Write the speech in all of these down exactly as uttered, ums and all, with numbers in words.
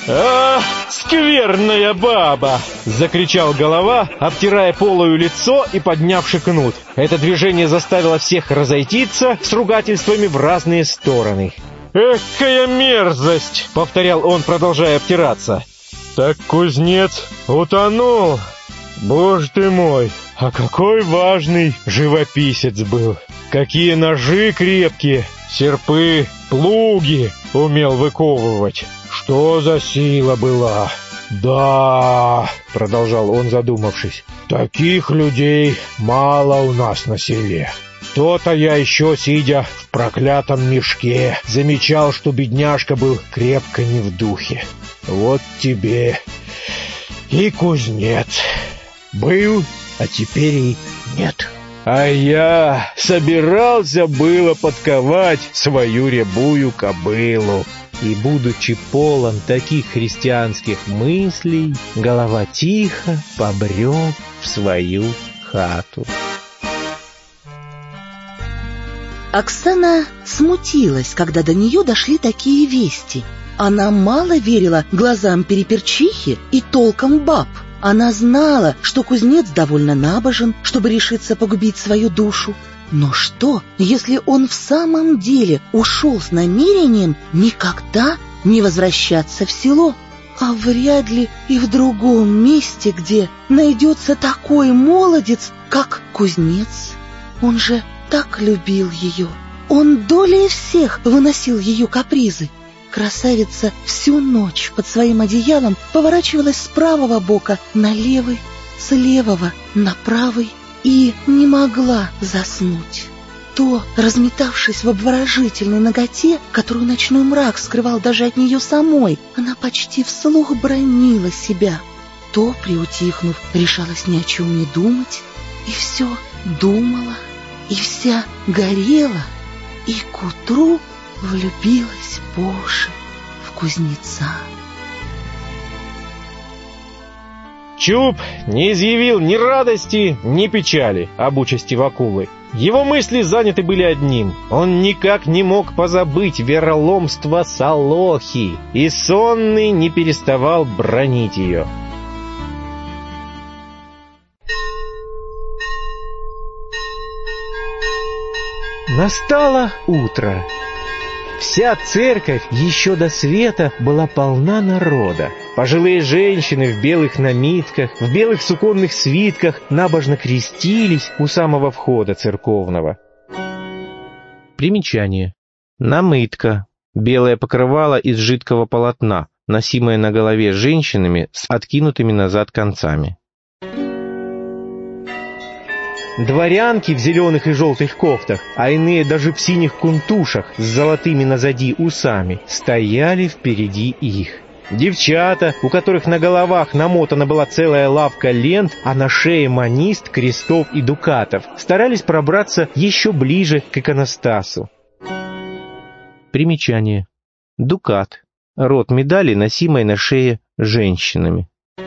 «А, скверная баба!» — закричал Голова, обтирая полою лицо и поднявши кнут. Это движение заставило всех разойтиться с ругательствами в разные стороны. «Экая мерзость!» — повторял он, продолжая обтираться. «Так кузнец утонул! Боже ты мой, а какой важный живописец был! Какие ножи крепкие, серпы, плуги умел выковывать! Что за сила была! Да, — продолжал он, задумавшись, — таких людей мало у нас на селе. То-то я еще, сидя в проклятом мешке, замечал, что бедняжка был крепко не в духе. Вот тебе и кузнец. Был, а теперь и нет. А я собирался было подковать свою рябую кобылу. И, будучи полон таких христианских мыслей, Голова тихо побрел в свою хату. Оксана смутилась, когда до нее дошли такие вести. Она мало верила глазам переперчихи и толкам баб. Она знала, что кузнец довольно набожен, чтобы решиться погубить свою душу. Но что, если он в самом деле ушел с намерением никогда не возвращаться в село? А вряд ли и в другом месте, где найдется такой молодец, как кузнец. Он же так любил ее. Он долей всех выносил ее капризы. Красавица всю ночь под своим одеялом поворачивалась с правого бока на левый, с левого на правый и не могла заснуть. То, разметавшись в обворожительной наготе, которую ночной мрак скрывал даже от нее самой, она почти вслух бранила себя, то, приутихнув, решалась ни о чем не думать, и все думала, и вся горела, и к утру влюбилась по уши в кузнеца. Чуб не изъявил ни радости, ни печали об участи Вакулы. Его мысли заняты были одним. Он никак не мог позабыть вероломство Солохи, и сонный не переставал бранить ее. Настало утро. Вся церковь еще до света была полна народа. Пожилые женщины в белых намитках, в белых суконных свитках набожно крестились у самого входа церковного. Примечание. Намытка. Белое покрывало из жидкого полотна, носимое на голове женщинами с откинутыми назад концами. Дворянки в зеленых и желтых кофтах, а иные даже в синих кунтушах с золотыми назади усами, стояли впереди их. Девчата, у которых на головах намотана была целая лавка лент, а на шее манист, крестов и дукатов, старались пробраться еще ближе к иконостасу. Примечание. Дукат. Род медали, носимой на шее женщинами.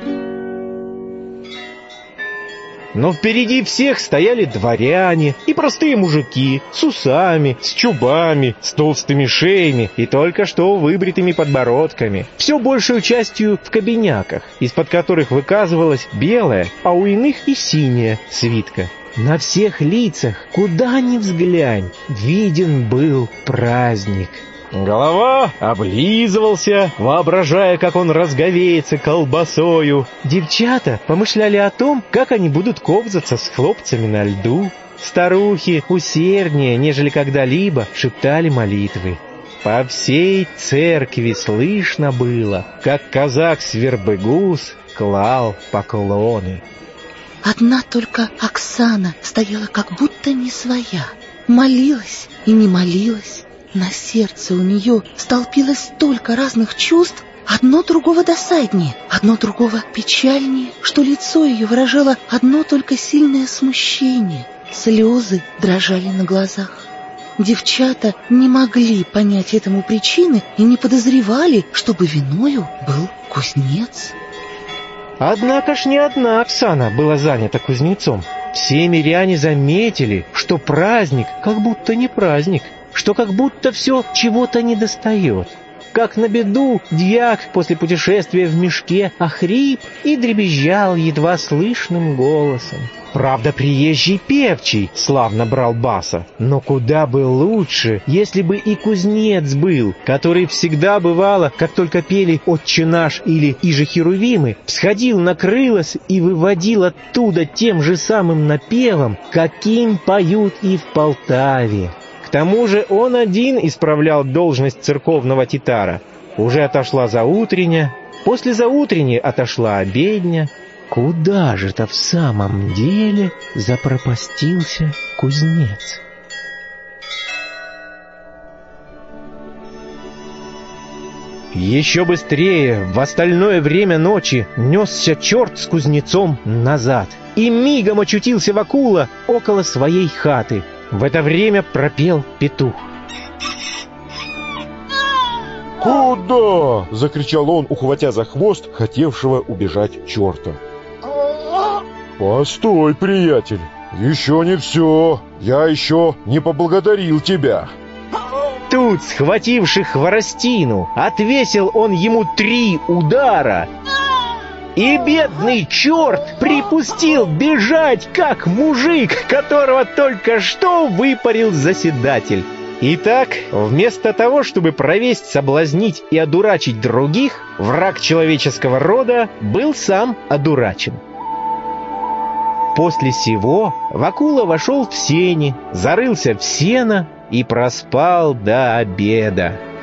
Но впереди всех стояли дворяне и простые мужики с усами, с чубами, с толстыми шеями и только что выбритыми подбородками, все большей частью в кабиняках, из-под которых выказывалась белая, а у иных и синяя свитка. На всех лицах, куда ни взглянь, виден был праздник. Голова облизывался, воображая, как он разговеется колбасою. Девчата помышляли о том, как они будут ковзаться с хлопцами на льду. Старухи усерднее, нежели когда-либо, шептали молитвы. По всей церкви слышно было, как казак Свербыгус клал поклоны. Одна только Оксана стояла как будто не своя, молилась и не молилась. На сердце у нее столпилось столько разных чувств, одно другого досаднее, одно другого печальнее, что лицо ее выражало одно только сильное смущение. Слезы дрожали на глазах. Девчата не могли понять этому причины и не подозревали, чтобы виною был кузнец. Однако ж не одна Оксана была занята кузнецом. Все миряне заметили, что праздник как будто не праздник. что как будто все чего-то недостает. Как на беду дьяк после путешествия в мешке охрип и дребезжал едва слышным голосом. Правда, приезжий певчий славно брал баса, но куда бы лучше, если бы и кузнец был, который всегда бывало, как только пели «Отче наш» или «Иже Херувимы», всходил на крылос и выводил оттуда тем же самым напевом, каким поют и в Полтаве. К тому же он один исправлял должность церковного титара. Уже отошла заутренняя, после заутренней отошла обедня. Куда же-то в самом деле запропастился кузнец? Еще быстрее в остальное время ночи несся черт с кузнецом назад и мигом очутился Вакула около своей хаты. В это время пропел петух. «Куда?» — закричал он, ухватя за хвост хотевшего убежать черта. «Постой, приятель, еще не все, я еще не поблагодарил тебя». Тут, схвативши хворостину, отвесил он ему три удара, и бедный черт припустил бежать, как мужик, которого только что выпарил заседатель. Итак, вместо того, чтобы провесть, соблазнить и одурачить других, враг человеческого рода был сам одурачен. После сего Вакула вошел в сени, зарылся в сено и проспал до обеда.